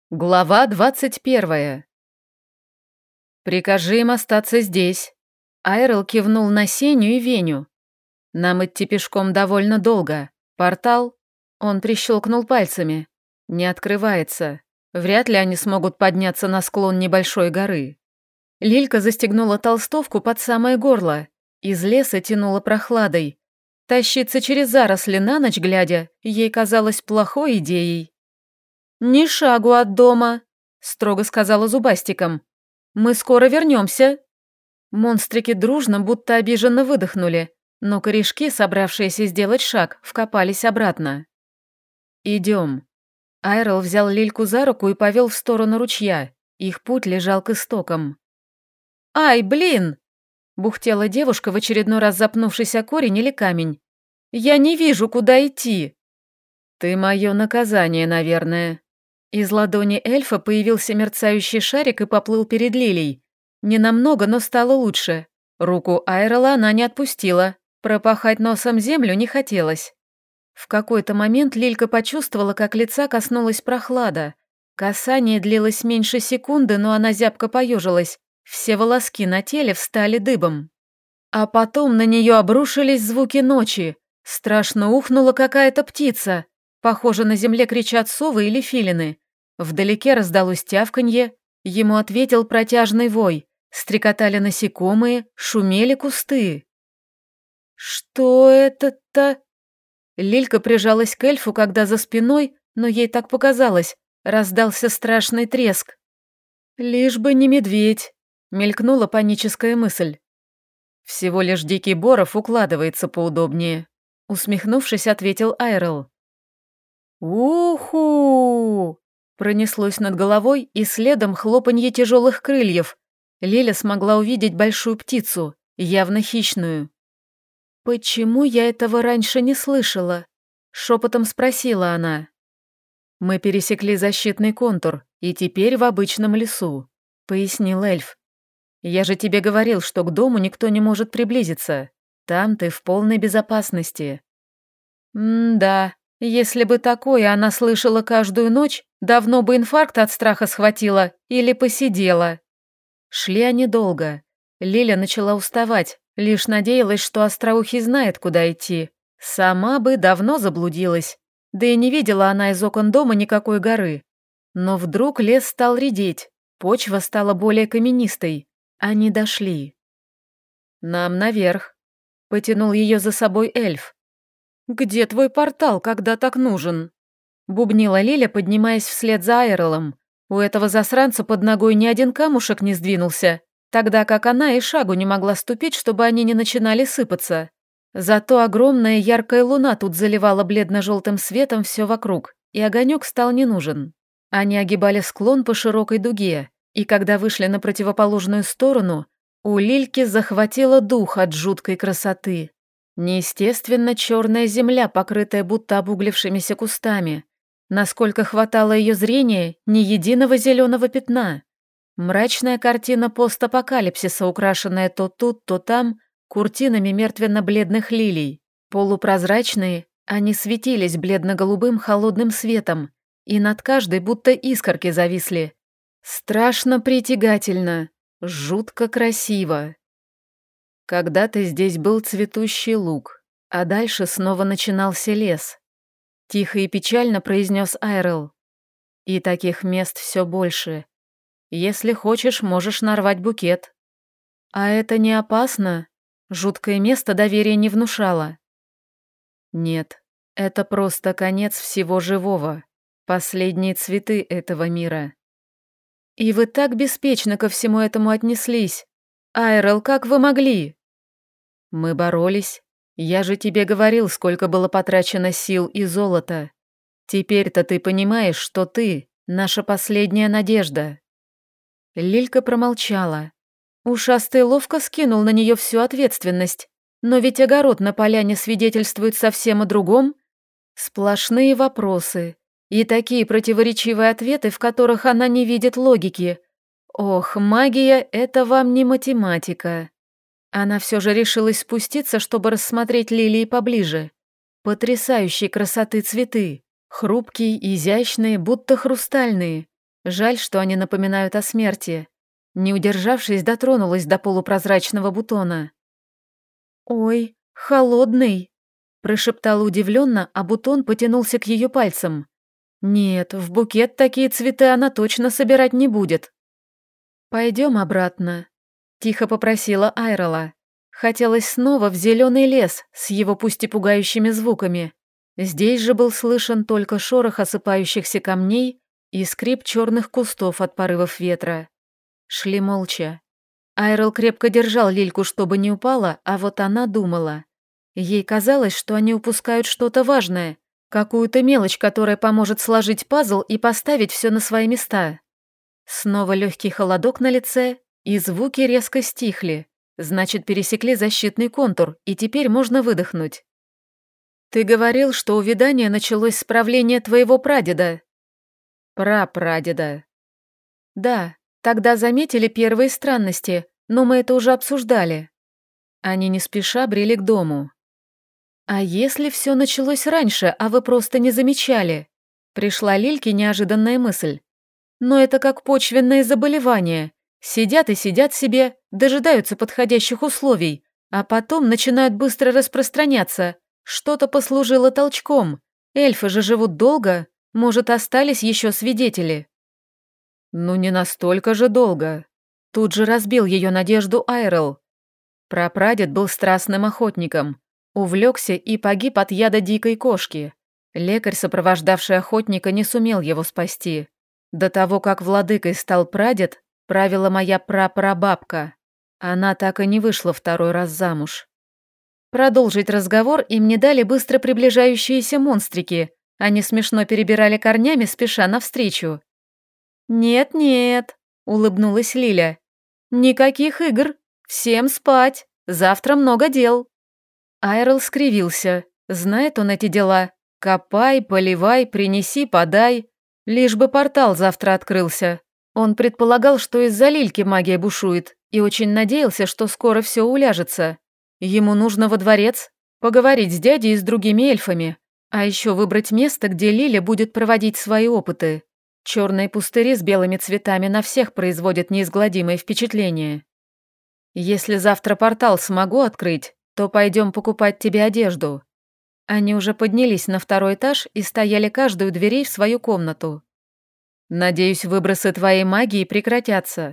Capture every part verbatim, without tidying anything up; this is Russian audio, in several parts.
Глава двадцать первая. «Прикажи им остаться здесь». Айрел кивнул на Сеню и Веню. «Нам идти пешком довольно долго. Портал...» Он прищелкнул пальцами. «Не открывается. Вряд ли они смогут подняться на склон небольшой горы». Лилька застегнула толстовку под самое горло. Из леса тянуло прохладой. Тащиться через заросли на ночь глядя ей казалось плохой идеей. «Ни шагу от дома», — строго сказала зубастиком. «Мы скоро вернемся». Монстрики дружно, будто обиженно выдохнули, но корешки, собравшиеся сделать шаг, вкопались обратно. «Идем». Айрел взял Лильку за руку и повел в сторону ручья. Их путь лежал к истокам. «Ай, блин!» — бухтела девушка, в очередной раз запнувшись о корень или камень. «Я не вижу, куда идти». «Ты мое наказание, наверное». Из ладони эльфа появился мерцающий шарик и поплыл перед Лилей. Ненамного, но стало лучше. Руку Айрела она не отпустила. Пропахать носом землю не хотелось. В какой-то момент Лилька почувствовала, как лица коснулась прохлада. Касание длилось меньше секунды, но она зябко поежилась. Все волоски на теле встали дыбом. А потом на нее обрушились звуки ночи. Страшно ухнула какая-то птица. Похоже, на земле кричат совы или филины. Вдалеке раздалось тявканье, ему ответил протяжный вой. Стрекотали насекомые, шумели кусты. «Что это-то?» Лилька прижалась к эльфу, когда за спиной, но ей так показалось, раздался страшный треск. «Лишь бы не медведь», — мелькнула паническая мысль. «Всего лишь дикий боров укладывается поудобнее», — усмехнувшись, ответил Айрел. «Уху!» Пронеслось над головой, и следом хлопанье тяжелых крыльев. Лиля смогла увидеть большую птицу, явно хищную. «Почему я этого раньше не слышала?» — шепотом спросила она. «Мы пересекли защитный контур, и теперь в обычном лесу», — пояснил эльф. «Я же тебе говорил, что к дому никто не может приблизиться. Там ты в полной безопасности». «М-да, если бы такое она слышала каждую ночь, давно бы инфаркт от страха схватила или посидела». Шли они долго. Лиля начала уставать, лишь надеялась, что Остроухий знает, куда идти. Сама бы давно заблудилась. Да и не видела она из окон дома никакой горы. Но вдруг лес стал редеть, почва стала более каменистой. Они дошли. «Нам наверх», — потянул ее за собой эльф. «Где твой портал, когда так нужен?» Бубнила Лиля, поднимаясь вслед за Айрелом. У этого засранца под ногой ни один камушек не сдвинулся, тогда как она и шагу не могла ступить, чтобы они не начинали сыпаться. Зато огромная яркая луна тут заливала бледно-желтым светом все вокруг, и огонек стал не нужен. Они огибали склон по широкой дуге, и когда вышли на противоположную сторону, у Лильки захватило дух от жуткой красоты. Неестественно черная земля, покрытая будто обуглившимися кустами. Насколько хватало ее зрения, ни единого зеленого пятна. Мрачная картина постапокалипсиса, украшенная то тут, то там куртинами мертвенно-бледных лилий. Полупрозрачные, они светились бледно-голубым холодным светом, и над каждой будто искорки зависли. Страшно притягательно, жутко красиво. Когда-то здесь был цветущий луг, а дальше снова начинался лес. Тихо и печально произнес Айрел. И таких мест все больше. Если хочешь, можешь нарвать букет. А это не опасно? Жуткое место доверия не внушало. Нет, это просто конец всего живого. Последние цветы этого мира. И вы так беспечно ко всему этому отнеслись. Айрел, как вы могли? Мы боролись. Я же тебе говорил, сколько было потрачено сил и золота. Теперь-то ты понимаешь, что ты — наша последняя надежда». Лилька промолчала. Ушастый ловко скинул на нее всю ответственность. Но ведь огород на поляне свидетельствует совсем о другом. Сплошные вопросы и такие противоречивые ответы, в которых она не видит логики. Ох, магия — это вам не математика. Она все же решилась спуститься, чтобы рассмотреть лилии поближе. Потрясающей красоты цветы, хрупкие, изящные, будто хрустальные. Жаль, что они напоминают о смерти. Не удержавшись, дотронулась до полупрозрачного бутона. «Ой, холодный!» – прошептала удивленно, а бутон потянулся к ее пальцам. «Нет, в букет такие цветы она точно собирать не будет». «Пойдем обратно», – тихо попросила Айрола. Хотелось снова в зеленый лес с его пусть и пугающими звуками. Здесь же был слышен только шорох осыпающихся камней и скрип черных кустов от порывов ветра. Шли молча. Айрол крепко держал Лильку, чтобы не упала, а вот она думала. Ей казалось, что они упускают что-то важное, какую-то мелочь, которая поможет сложить пазл и поставить все на свои места. Снова легкий холодок на лице, и звуки резко стихли. Значит, пересекли защитный контур, и теперь можно выдохнуть. «Ты говорил, что увядание началось с правления твоего прадеда». «Прапрадеда». «Да, тогда заметили первые странности, но мы это уже обсуждали». Они не спеша брели к дому. «А если все началось раньше, а вы просто не замечали?» Пришла Лильке неожиданная мысль. «Но это как почвенное заболевание. Сидят и сидят себе, дожидаются подходящих условий, а потом начинают быстро распространяться. Что-то послужило толчком. Эльфы же живут долго, может, остались еще свидетели». «Ну не настолько же долго». Тут же разбил ее надежду Айрел. Прапрадед был страстным охотником. Увлекся и погиб от яда дикой кошки. Лекарь, сопровождавший охотника, не сумел его спасти. До того, как владыкой стал прадед, правила моя прапрабабка. Она так и не вышла второй раз замуж. Продолжить разговор им не дали быстро приближающиеся монстрики. Они смешно перебирали корнями, спеша навстречу. «Нет-нет», — улыбнулась Лиля. «Никаких игр. Всем спать. Завтра много дел». Айрл скривился. Знает он эти дела. Копай, поливай, принеси, подай. Лишь бы портал завтра открылся. Он предполагал, что из-за Лильки магия бушует, и очень надеялся, что скоро все уляжется. Ему нужно во дворец, поговорить с дядей и с другими эльфами, а еще выбрать место, где Лиля будет проводить свои опыты. Черные пустыри с белыми цветами на всех производят неизгладимое впечатление. «Если завтра портал смогу открыть, то пойдем покупать тебе одежду». Они уже поднялись на второй этаж и стояли каждую у дверей в свою комнату. «Надеюсь, выбросы твоей магии прекратятся».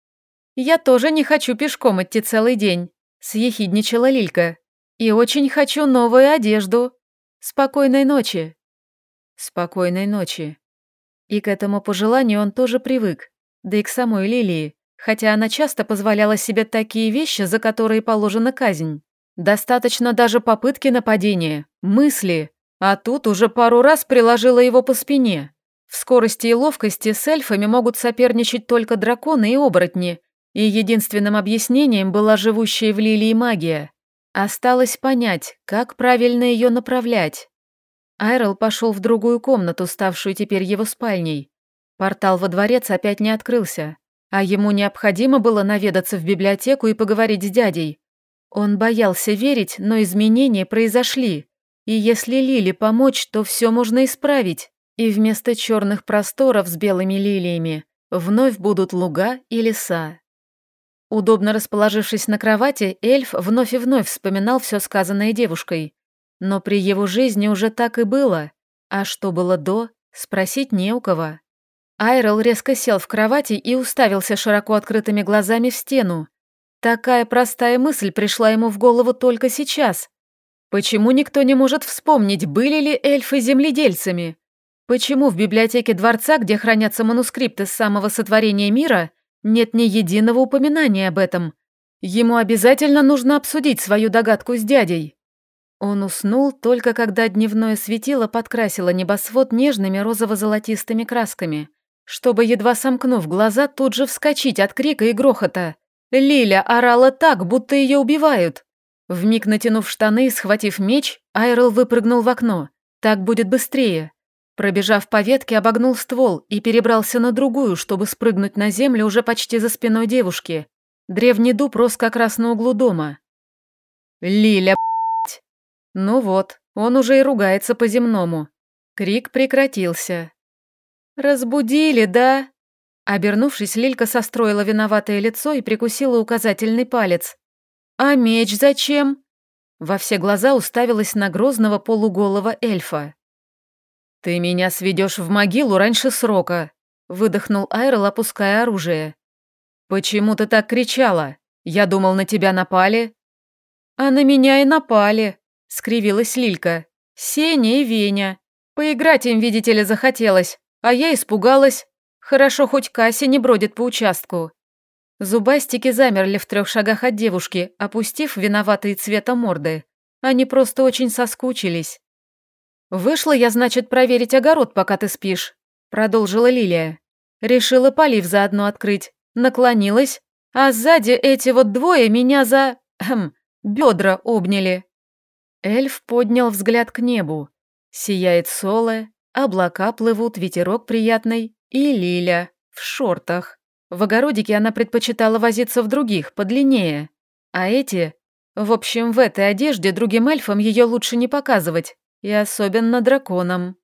«Я тоже не хочу пешком идти целый день», — съехидничала Лилька. «И очень хочу новую одежду. Спокойной ночи». «Спокойной ночи». И к этому пожеланию он тоже привык, да и к самой Лилии, хотя она часто позволяла себе такие вещи, за которые положена казнь. Достаточно даже попытки нападения, мысли, а тут уже пару раз приложила его по спине. В скорости и ловкости с эльфами могут соперничать только драконы и оборотни, и единственным объяснением была живущая в Лилии магия. Осталось понять, как правильно ее направлять. Айрел пошел в другую комнату, ставшую теперь его спальней. Портал во дворец опять не открылся, а ему необходимо было наведаться в библиотеку и поговорить с дядей. Он боялся верить, но изменения произошли, и если Лиле помочь, то все можно исправить, и вместо черных просторов с белыми лилиями вновь будут луга и леса. Удобно расположившись на кровати, эльф вновь и вновь вспоминал все сказанное девушкой. Но при его жизни уже так и было. А что было до, спросить не у кого. Айрел резко сел в кровати и уставился широко открытыми глазами в стену. Такая простая мысль пришла ему в голову только сейчас. Почему никто не может вспомнить, были ли эльфы земледельцами? Почему в библиотеке дворца, где хранятся манускрипты с самого сотворения мира, нет ни единого упоминания об этом? Ему обязательно нужно обсудить свою догадку с дядей. Он уснул только когда дневное светило подкрасило небосвод нежными розово-золотистыми красками, чтобы, едва сомкнув глаза, тут же вскочить от крика и грохота. Лиля орала так, будто ее убивают. Вмиг натянув штаны и схватив меч, Айрел выпрыгнул в окно. Так будет быстрее. Пробежав по ветке, обогнул ствол и перебрался на другую, чтобы спрыгнуть на землю уже почти за спиной девушки. Древний дуб рос как раз на углу дома. «Лиля, б***ь!» Ну вот, он уже и ругается по-земному. Крик прекратился. «Разбудили, да?» Обернувшись, Лилька состроила виноватое лицо и прикусила указательный палец. «А меч зачем?» Во все глаза уставилась на грозного полуголого эльфа. «Ты меня сведешь в могилу раньше срока», — выдохнул Айрел, опуская оружие. «Почему ты так кричала? Я думал, на тебя напали». «А на меня и напали», — скривилась Лилька. «Сеня и Веня. Поиграть им, видите ли, захотелось, а я испугалась. Хорошо, хоть Кася не бродит по участку». Зубастики замерли в трех шагах от девушки, опустив виноватые цвета морды. Они просто очень соскучились. «Вышла я, значит, проверить огород, пока ты спишь», — продолжила Лилия. Решила полив заодно открыть. Наклонилась, а сзади эти вот двое меня за... Хм, бедра обняли. Эльф поднял взгляд к небу. Сияет соло, облака плывут, ветерок приятный, и Лиля в шортах. В огородике она предпочитала возиться в других, подлиннее. А эти... В общем, в этой одежде другим эльфам ее лучше не показывать, и особенно драконам.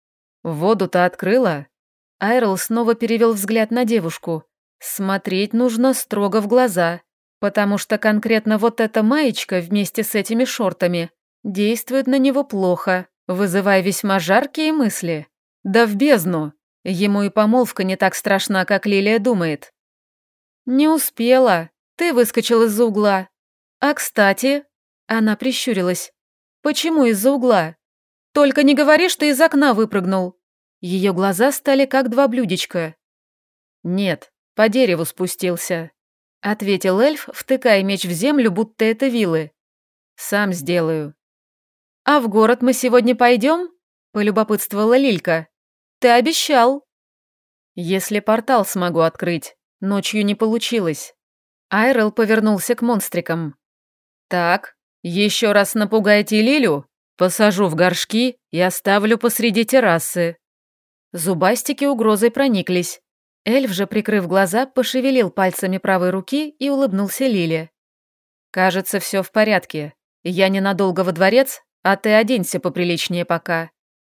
«Воду-то открыла?» Айрл снова перевел взгляд на девушку. Смотреть нужно строго в глаза, потому что конкретно вот эта маечка вместе с этими шортами действует на него плохо, вызывая весьма жаркие мысли. Да в бездну! Ему и помолвка не так страшна, как Лилия думает. «Не успела. Ты выскочил из-за угла. А кстати...» Она прищурилась. «Почему из-за угла? Только не говори, что из окна выпрыгнул». Ее глаза стали как два блюдечка. «Нет, по дереву спустился», — ответил эльф, втыкая меч в землю, будто это вилы. «Сам сделаю». «А в город мы сегодня пойдем?» — полюбопытствовала Лилька. «Ты обещал». «Если портал смогу открыть. Ночью не получилось». Айрел повернулся к монстрикам. «Так, еще раз напугайте Лилю, посажу в горшки и оставлю посреди террасы». Зубастики угрозой прониклись. Эльф же, прикрыв глаза, пошевелил пальцами правой руки и улыбнулся Лиле. «Кажется, все в порядке. Я ненадолго во дворец, а ты оденься поприличнее пока».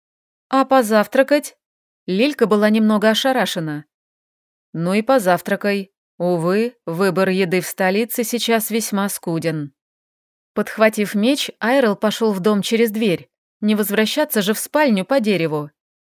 «А позавтракать?» Лилька была немного ошарашена. «Ну и позавтракай. Увы, выбор еды в столице сейчас весьма скуден». Подхватив меч, Айрел пошел в дом через дверь. Не возвращаться же в спальню по дереву.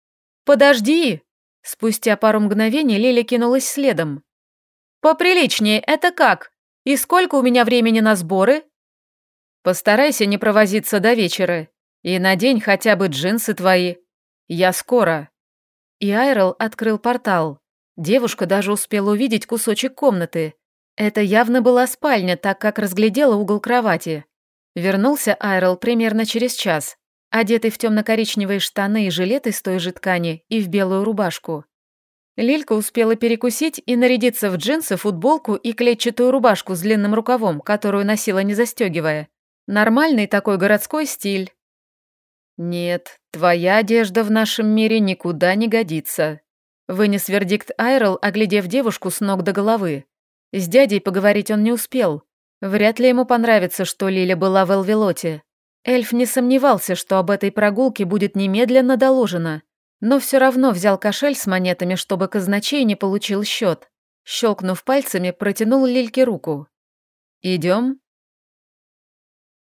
«Подожди!» Спустя пару мгновений Лиля кинулась следом. «Поприличнее, это как? И сколько у меня времени на сборы?» «Постарайся не провозиться до вечера. И надень хотя бы джинсы твои. Я скоро». И Айрел открыл портал. Девушка даже успела увидеть кусочек комнаты. Это явно была спальня, так как разглядела угол кровати. Вернулся Айрел примерно через час, одетый в темно-коричневые штаны и жилет из той же ткани и в белую рубашку. Лилька успела перекусить и нарядиться в джинсы, футболку и клетчатую рубашку с длинным рукавом, которую носила не застегивая. Нормальный такой городской стиль. «Нет, твоя одежда в нашем мире никуда не годится», — вынес вердикт Айрел, оглядев девушку с ног до головы. С дядей поговорить он не успел. Вряд ли ему понравится, что Лиля была в Элвелоте. Эльф не сомневался, что об этой прогулке будет немедленно доложено, но все равно взял кошель с монетами, чтобы казначей не получил счет. Щелкнув пальцами, протянул Лильке руку. «Идем?»